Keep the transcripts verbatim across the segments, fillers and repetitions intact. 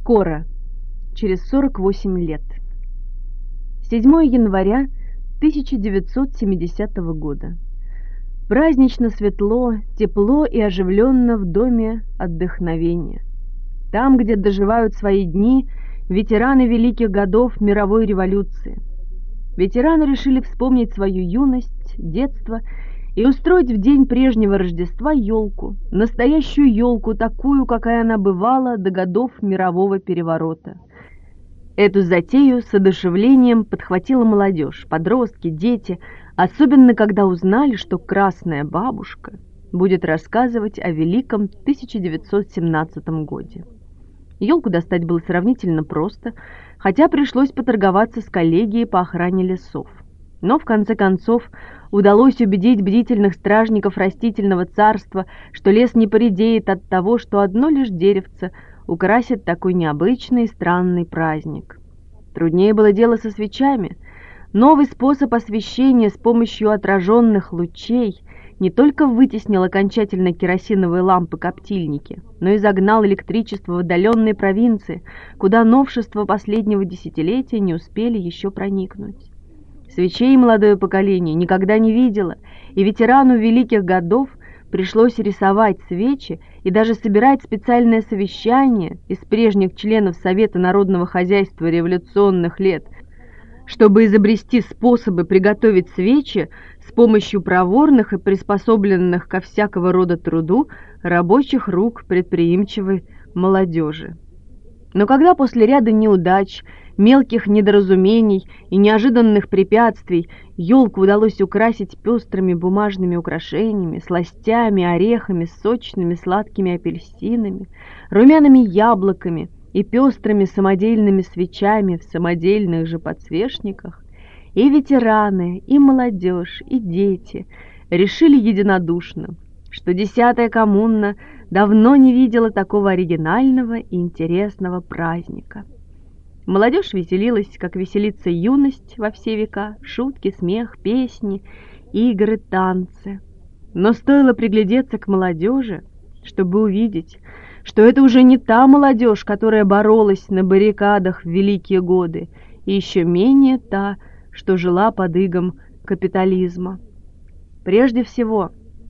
Скоро, через сорок восемь лет. седьмого января тысяча девятьсот семидесятого года. Празднично светло, тепло и оживленно в доме отдохновения. Там, где доживают свои дни ветераны великих годов мировой революции. Ветераны решили вспомнить свою юность, детство и устроить в день прежнего Рождества елку, настоящую елку, такую, какая она бывала до годов мирового переворота. Эту затею с одушевлением подхватила молодежь, подростки, дети, особенно когда узнали, что Красная Бабушка будет рассказывать о великом тысяча девятьсот семнадцатом годе. Елку достать было сравнительно просто, хотя пришлось поторговаться с коллегией по охране лесов. Но, в конце концов, удалось убедить бдительных стражников растительного царства, что лес не поредеет от того, что одно лишь деревце украсит такой необычный и странный праздник. Труднее было дело со свечами. Новый способ освещения с помощью отраженных лучей не только вытеснил окончательно керосиновые лампы-коптильники, но и загнал электричество в отдаленные провинции, куда новшества последнего десятилетия не успели еще проникнуть. Свечей молодое поколение никогда не видело, и ветерану великих годов пришлось рисовать свечи и даже собирать специальное совещание из прежних членов Совета народного хозяйства революционных лет, чтобы изобрести способы приготовить свечи с помощью проворных и приспособленных ко всякого рода труду рабочих рук предприимчивой молодежи. Но когда после ряда неудач, мелких недоразумений и неожиданных препятствий елку удалось украсить пестрыми бумажными украшениями, сластями, орехами, сочными сладкими апельсинами, румяными яблоками и пестрыми самодельными свечами в самодельных же подсвечниках, и ветераны, и молодежь, и дети решили единодушно, что десятая коммуна давно не видела такого оригинального и интересного праздника. Молодежь веселилась, как веселится юность во все века, шутки, смех, песни, игры, танцы. Но стоило приглядеться к молодежи, чтобы увидеть, что это уже не та молодежь, которая боролась на баррикадах в великие годы, и еще менее та, что жила под игом капитализма. Прежде всего,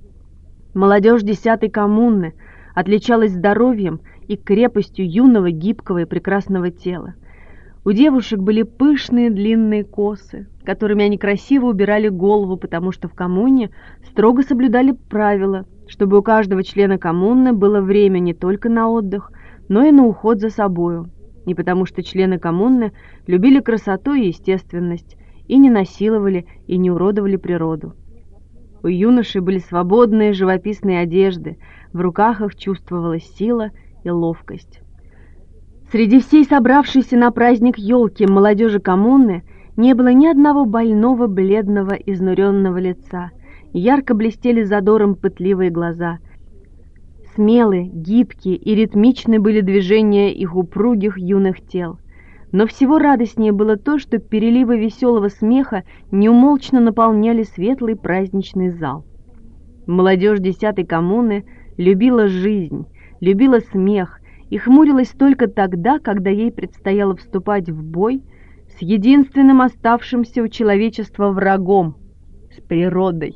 молодежь десятой коммуны отличалась здоровьем и крепостью юного, гибкого и прекрасного тела. У девушек были пышные длинные косы, которыми они красиво убирали голову, потому что в коммуне строго соблюдали правила, чтобы у каждого члена коммуны было время не только на отдых, но и на уход за собою, и потому что члены коммуны любили красоту и естественность, и не насиловали и не уродовали природу. У юношей были свободные живописные одежды, в руках их чувствовалась сила и ловкость. Среди всей собравшейся на праздник елки молодежи коммуны не было ни одного больного, бледного, изнуренного лица. Ярко блестели задором пытливые глаза. Смелые, гибкие и ритмичны были движения их упругих юных тел. Но всего радостнее было то, что переливы веселого смеха неумолчно наполняли светлый праздничный зал. Молодежь десятой коммуны любила жизнь, любила смех и хмурилась только тогда, когда ей предстояло вступать в бой с единственным оставшимся у человечества врагом — с природой.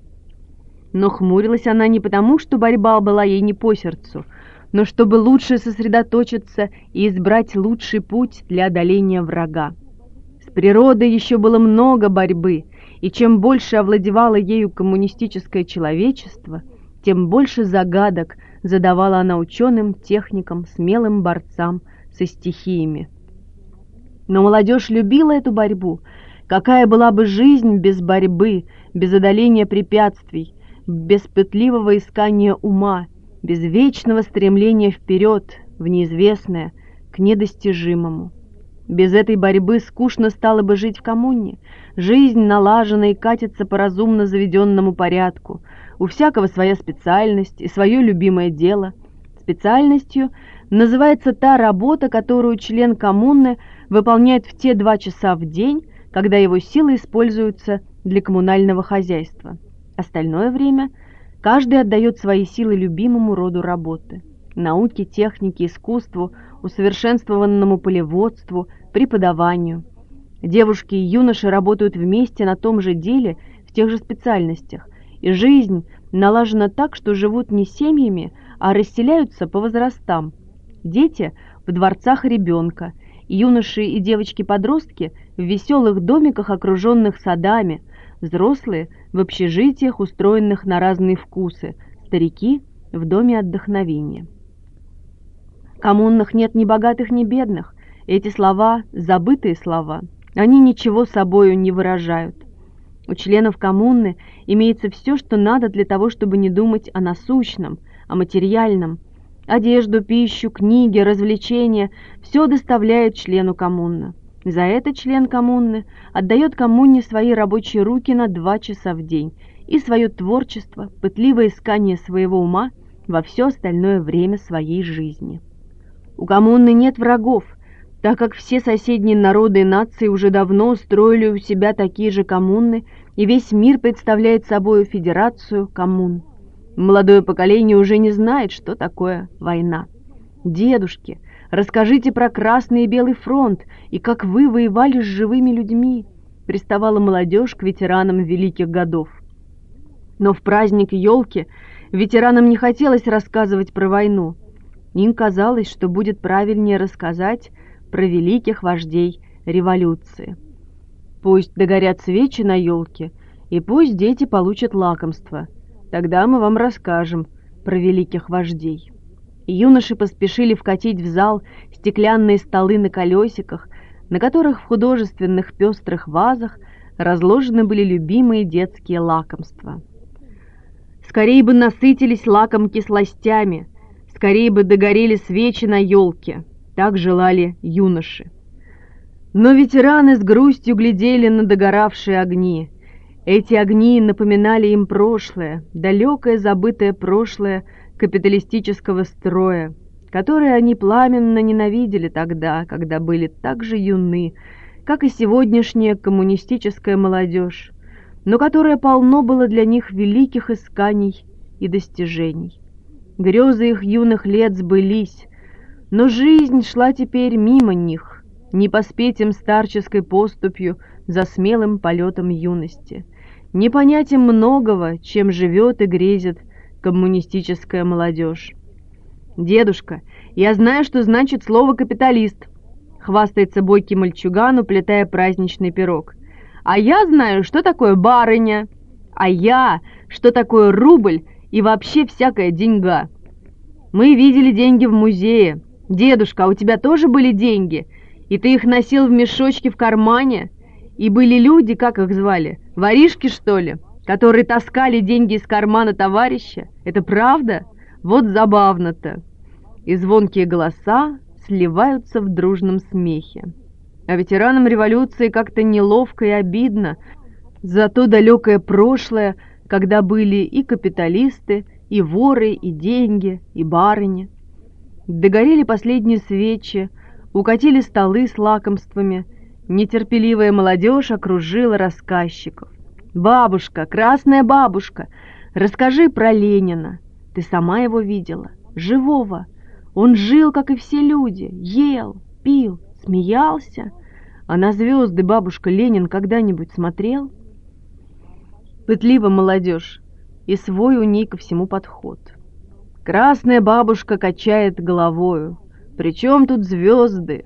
Но хмурилась она не потому, что борьба была ей не по сердцу, но чтобы лучше сосредоточиться и избрать лучший путь для одоления врага. С природой еще было много борьбы, и чем больше овладевало ею коммунистическое человечество, тем больше загадок задавала она ученым, техникам, смелым борцам со стихиями. Но молодежь любила эту борьбу. Какая была бы жизнь без борьбы, без одоления препятствий, без пытливого искания ума, без вечного стремления вперед, в неизвестное, к недостижимому. Без этой борьбы скучно стало бы жить в коммуне. Жизнь налажена и катится по разумно заведенному порядку. У всякого своя специальность и свое любимое дело. Специальностью называется та работа, которую член коммуны выполняет в те два часа в день, когда его силы используются для коммунального хозяйства. Остальное время каждый отдает свои силы любимому роду работы. науке, технике, искусству, усовершенствованному полеводству, преподаванию. Девушки и юноши работают вместе на том же деле, в тех же специальностях, и жизнь налажена так, что живут не семьями, а расселяются по возрастам. Дети в дворцах ребенка, юноши и девочки-подростки в веселых домиках, окруженных садами, взрослые в общежитиях, устроенных на разные вкусы, старики в доме отдохновения. В коммунах нет ни богатых, ни бедных. Эти слова – забытые слова. Они ничего собою не выражают. У членов коммуны имеется все, что надо для того, чтобы не думать о насущном, о материальном. Одежду, пищу, книги, развлечения – все доставляет члену коммуны. За это член коммуны отдает коммуне свои рабочие руки на два часа в день и свое творчество, пытливое искание своего ума во все остальное время своей жизни. У коммуны нет врагов, так как все соседние народы и нации уже давно устроили у себя такие же коммуны, и весь мир представляет собой федерацию коммун. Молодое поколение уже не знает, что такое война. Дедушки, расскажите про Красный и Белый фронт и как вы воевали с живыми людьми, приставала молодежь к ветеранам великих годов. Но в праздник елки ветеранам не хотелось рассказывать про войну. Им казалось, что будет правильнее рассказать про великих вождей революции. Пусть догорят свечи на елке, и пусть дети получат лакомство. Тогда мы вам расскажем про великих вождей. Юноши поспешили вкатить в зал стеклянные столы на колесиках, на которых в художественных пестрых вазах разложены были любимые детские лакомства. Скорее бы насытились лакомки сластями, скорее бы догорели свечи на елке, так желали юноши. Но ветераны с грустью глядели на догоравшие огни. Эти огни напоминали им прошлое, далекое забытое прошлое капиталистического строя, которое они пламенно ненавидели тогда, когда были так же юны, как и сегодняшняя коммунистическая молодежь, но которое полно было для них великих исканий и достижений. Грезы их юных лет сбылись, но жизнь шла теперь мимо них, не поспеть им старческой поступью за смелым полетом юности, не понять им многого, чем живет и грезит коммунистическая молодежь. «Дедушка, я знаю, что значит слово «капиталист», — хвастается бойкий мальчуган, уплетая праздничный пирог. «А я знаю, что такое барыня, а я, что такое рубль и вообще всякая деньга. Мы видели деньги в музее. Дедушка, а у тебя тоже были деньги? И ты их носил в мешочке в кармане? И были люди, как их звали, воришки, что ли, которые таскали деньги из кармана товарища? Это правда? Вот забавно-то!» И звонкие голоса сливаются в дружном смехе. А ветеранам революции как-то неловко и обидно за то далекое прошлое, когда были и капиталисты, и воры, и деньги, и барыни. Догорели последние свечи, укатили столы с лакомствами, нетерпеливая молодежь окружила рассказчиков. «Бабушка, красная бабушка, расскажи про Ленина. Ты сама его видела, живого. Он жил, как и все люди, ел, пил, смеялся. А на звезды, бабушка, Ленин когда-нибудь смотрел?» Пытливо молодежь, и свой у ней ко всему подход. Красная бабушка качает головою. «Причем тут звезды?»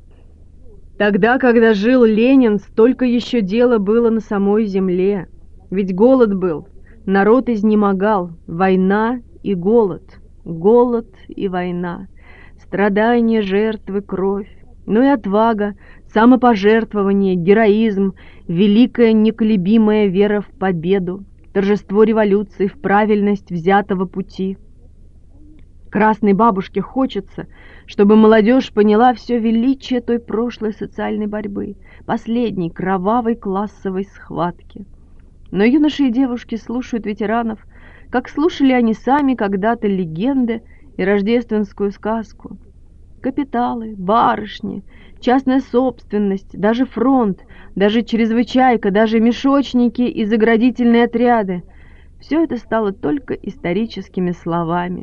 Тогда, когда жил Ленин, столько еще дела было на самой земле. Ведь голод был, народ изнемогал, война и голод, голод и война, страдания, жертвы, кровь, ну и отвага, самопожертвование, героизм, великая неколебимая вера в победу, торжество революции, в правильность взятого пути. Красной бабушке хочется, чтобы молодежь поняла все величие той прошлой социальной борьбы, последней кровавой классовой схватки. Но юноши и девушки слушают ветеранов, как слушали они сами когда-то легенды и рождественскую сказку. Капиталы, барышни, частная собственность, даже фронт, даже чрезвычайка, даже мешочники и заградительные отряды — все это стало только историческими словами.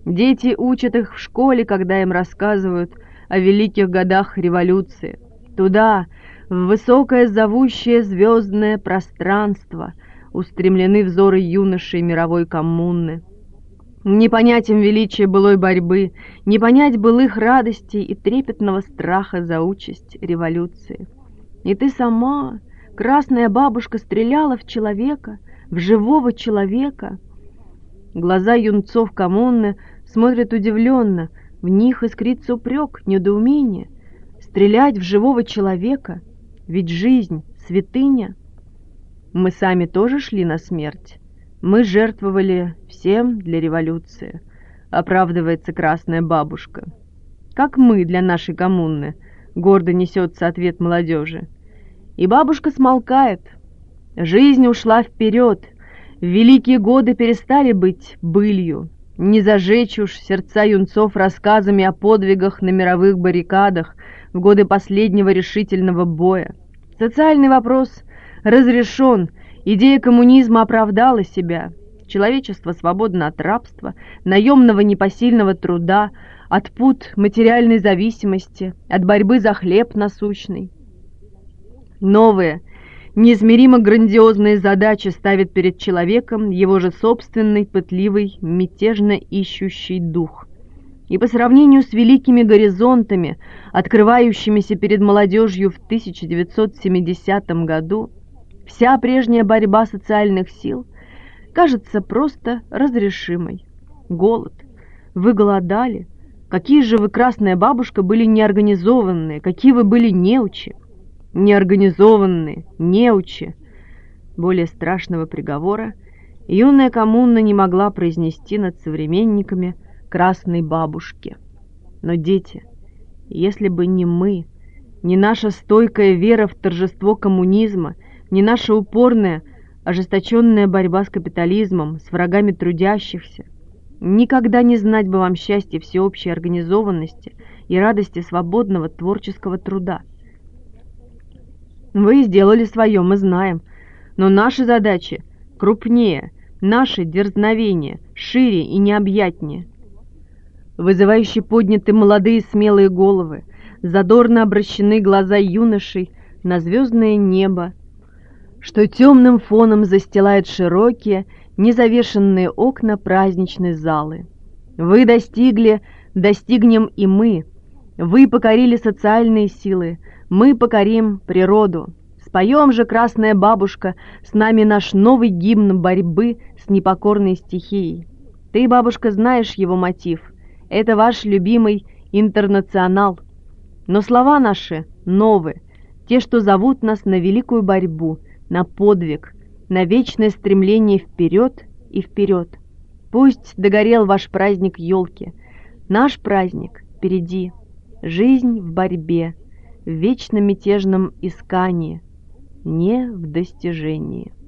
Дети учат их в школе, когда им рассказывают о великих годах революции. Туда, в высокое зовущее звездное пространство, устремлены взоры юношей мировой коммуны. Не понять им величие былой борьбы, не понять былых радостей и трепетного страха за участь революции. И ты сама, красная бабушка, стреляла в человека, в живого человека. Глаза юнцов коммуны смотрят удивленно, в них искрится упрек, недоумение. Стрелять в живого человека, ведь жизнь — святыня. Мы сами тоже шли на смерть. Мы жертвовали всем для революции, оправдывается красная бабушка. Как мы для нашей коммуны, гордо несется ответ молодежи. И бабушка смолкает. Жизнь ушла вперед. В великие годы перестали быть былью. Не зажечь уж сердца юнцов рассказами о подвигах на мировых баррикадах в годы последнего решительного боя. Социальный вопрос разрешен. Идея коммунизма оправдала себя. Человечество свободно от рабства, наемного непосильного труда, от пут материальной зависимости, от борьбы за хлеб насущный. Новые, неизмеримо грандиозные задачи ставит перед человеком его же собственный, пытливый, мятежно ищущий дух. И по сравнению с великими горизонтами, открывающимися перед молодежью в тысяча девятьсот семидесятом году, вся прежняя борьба социальных сил кажется просто разрешимой. Голод. Вы голодали? Какие же вы, красная бабушка, были неорганизованные, какие вы были неучи. Неорганизованные, неучи. Более страшного приговора юная коммуна не могла произнести над современниками красной бабушки. Но, дети, если бы не мы, не наша стойкая вера в торжество коммунизма, не наша упорная, ожесточенная борьба с капитализмом, с врагами трудящихся, никогда не знать бы вам счастья всеобщей организованности и радости свободного творческого труда. Вы сделали свое, мы знаем, но наши задачи крупнее, наши дерзновения шире и необъятнее. Вызывающе подняты молодые смелые головы, задорно обращены глаза юношей на звездное небо, что темным фоном застилает широкие, незавешенные окна праздничной залы. Вы достигли, достигнем и мы. Вы покорили социальные силы, мы покорим природу. Споем же, красная бабушка, с нами наш новый гимн борьбы с непокорной стихией. Ты, бабушка, знаешь его мотив. Это ваш любимый интернационал. Но слова наши новые, те, что зовут нас на великую борьбу, на подвиг, на вечное стремление вперед и вперед. Пусть догорел ваш праздник елки. Наш праздник впереди. Жизнь в борьбе, в вечно мятежном искании, не в достижении.